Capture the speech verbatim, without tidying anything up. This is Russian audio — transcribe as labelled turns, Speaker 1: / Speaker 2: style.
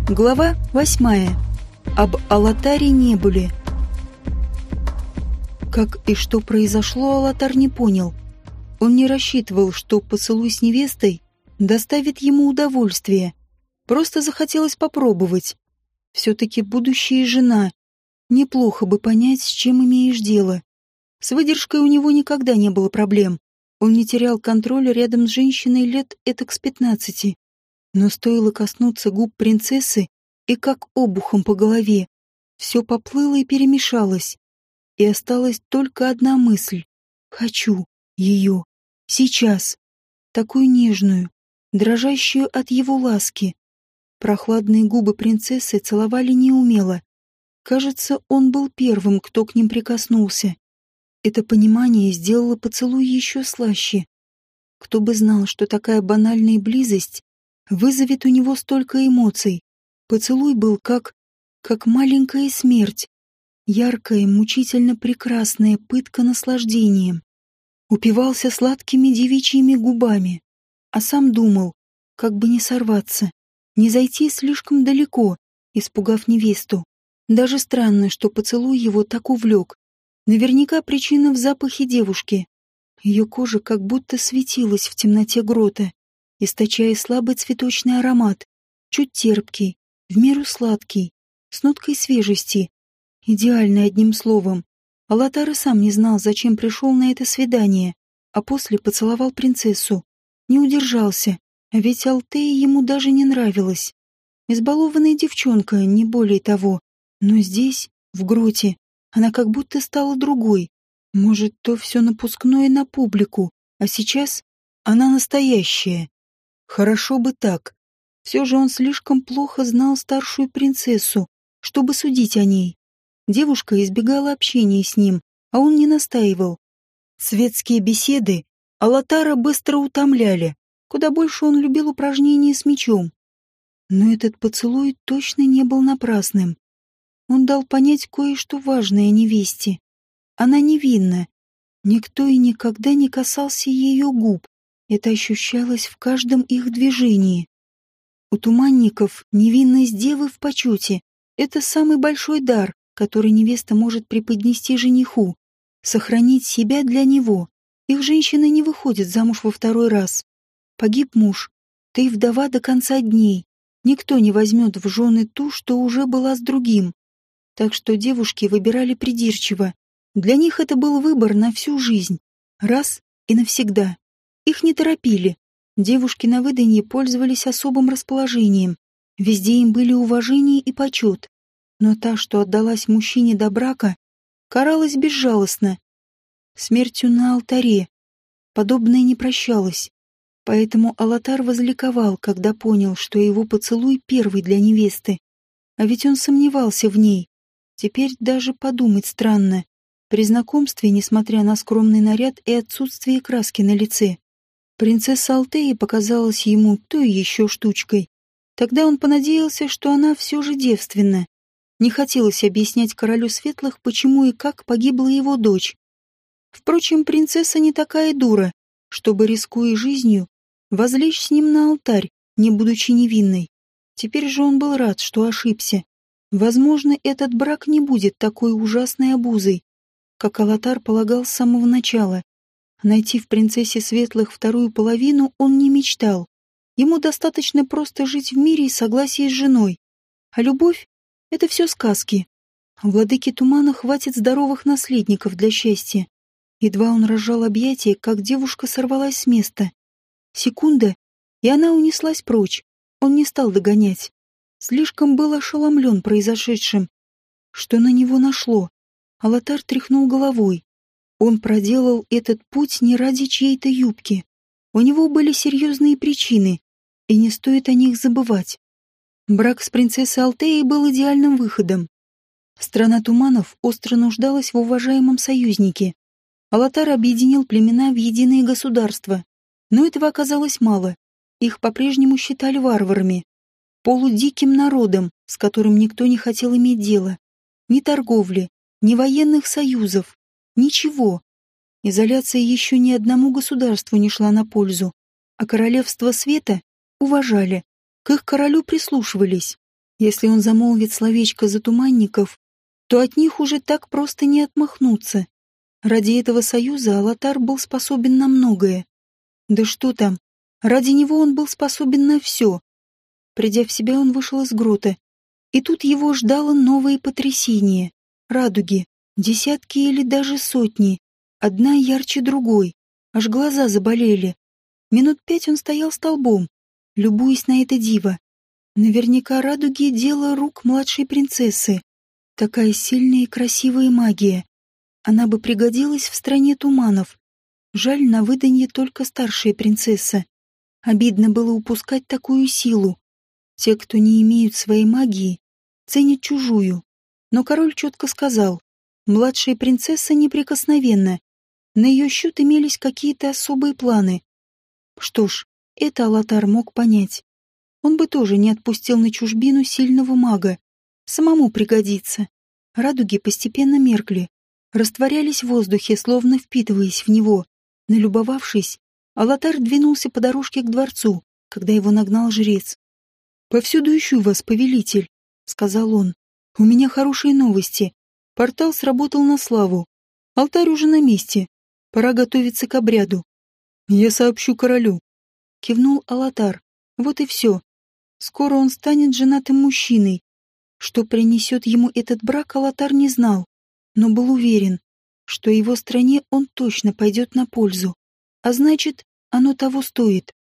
Speaker 1: Глава восьмая. Об Алатаре Небуле. Как и что произошло, Алатар не понял. Он не рассчитывал, что поцелуй с невестой доставит ему удовольствие. Просто захотелось попробовать. Все-таки будущая жена. Неплохо бы понять, с чем имеешь дело. С выдержкой у него никогда не было проблем. Он не терял контроля рядом с женщиной лет этак с пятнадцати. Но стоило коснуться губ принцессы, и как обухом по голове, все поплыло и перемешалось. И осталась только одна мысль. Хочу ее. Сейчас. Такую нежную, дрожащую от его ласки. Прохладные губы принцессы целовали неумело. Кажется, он был первым, кто к ним прикоснулся. Это понимание сделало поцелуй еще слаще. Кто бы знал, что такая банальная близость вызовет у него столько эмоций. Поцелуй был как... как маленькая смерть. Яркая, мучительно прекрасная пытка наслаждением. Упивался сладкими девичьими губами. А сам думал, как бы не сорваться, не зайти слишком далеко, испугав невесту. Даже странно, что поцелуй его так увлек. Наверняка причина в запахе девушки. Ее кожа как будто светилась в темноте грота, источая слабый цветочный аромат, чуть терпкий, в меру сладкий, с ноткой свежести. Идеальный, одним словом. Алатар и сам не знал, зачем пришел на это свидание, а после поцеловал принцессу. Не удержался, а ведь Алтея ему даже не нравилась. Избалованная девчонка, не более того. Но здесь, в гроте, она как будто стала другой. Может, то все напускное на публику, а сейчас она настоящая. Хорошо бы так. Все же он слишком плохо знал старшую принцессу, чтобы судить о ней. Девушка избегала общения с ним, а он не настаивал. Светские беседы Алатара быстро утомляли. Куда больше он любил упражнения с мечом. Но этот поцелуй точно не был напрасным. Он дал понять кое-что важное невесте. Она невинна. Никто и никогда не касался ее губ. Это ощущалось в каждом их движении. У туманников невинность девы в почете. Это самый большой дар, который невеста может преподнести жениху. Сохранить себя для него. Их женщины не выходят замуж во второй раз. Погиб муж. Ты вдова до конца дней. Никто не возьмет в жены ту, что уже была с другим. Так что девушки выбирали придирчиво. Для них это был выбор на всю жизнь. Раз и навсегда. Их не торопили. Девушки на выданье пользовались особым расположением. Везде им были уважение и почет. Но та, что отдалась мужчине до брака, каралась безжалостно. Смертью на алтаре. Подобное не прощалось. Поэтому Алатар возликовал, когда понял, что его поцелуй первый для невесты. А ведь он сомневался в ней. Теперь даже подумать странно. При знакомстве, несмотря на скромный наряд и отсутствие краски на лице, принцесса Алтея показалась ему той еще штучкой. Тогда он понадеялся, что она все же девственна. Не хотелось объяснять королю светлых, почему и как погибла его дочь. Впрочем, принцесса не такая дура, чтобы, рискуя жизнью, возлечь с ним на алтарь, не будучи невинной. Теперь же он был рад, что ошибся. Возможно, этот брак не будет такой ужасной обузой, как Алатар полагал с самого начала. Найти в принцессе светлых вторую половину он не мечтал. Ему достаточно просто жить в мире и согласии с женой. А любовь — это все сказки. Владыке тумана хватит здоровых наследников для счастья. Едва он разжал объятия, как девушка сорвалась с места. Секунда, и она унеслась прочь. Он не стал догонять. Слишком был ошеломлен произошедшим. Что на него нашло? Алатар тряхнул головой. Он проделал этот путь не ради чьей-то юбки. У него были серьезные причины, и не стоит о них забывать. Брак с принцессой Алтеей был идеальным выходом. Страна туманов остро нуждалась в уважаемом союзнике. Алатар объединил племена в единое государство. Но этого оказалось мало. Их по-прежнему считали варварами. Полудиким народом, с которым никто не хотел иметь дело. Ни торговли, ни военных союзов. Ничего. Изоляция еще ни одному государству не шла на пользу. А королевство света уважали. К их королю прислушивались. Если он замолвит словечко за туманников, то от них уже так просто не отмахнуться. Ради этого союза Алатар был способен на многое. Да что там, ради него он был способен на все. Придя в себя, он вышел из грота, и тут его ждало новое потрясение. Радуги, десятки или даже сотни, одна ярче другой, аж глаза заболели. Минут пять он стоял столбом, любуясь на это диво. Наверняка радуги — дело рук младшей принцессы. Такая сильная и красивая магия. Она бы пригодилась в стране туманов. Жаль, на выданье только старшая принцесса. Обидно было упускать такую силу. Те, кто не имеют своей магии, ценят чужую. Но король четко сказал, младшая принцесса неприкосновенна. На ее счет имелись какие-то особые планы. Что ж, это Алатар мог понять. Он бы тоже не отпустил на чужбину сильного мага. Самому пригодится. Радуги постепенно меркли, растворялись в воздухе, словно впитываясь в него. Налюбовавшись, Алатар двинулся по дорожке к дворцу, когда его нагнал жрец. «Повсюду ищу вас, повелитель», — сказал он. «У меня хорошие новости. Портал сработал на славу. Алтарь уже на месте. Пора готовиться к обряду. Я сообщу королю». Кивнул Алатар. Вот и все. Скоро он станет женатым мужчиной. Что принесет ему этот брак, Алатар не знал, но был уверен, что его стране он точно пойдет на пользу. А значит, оно того стоит.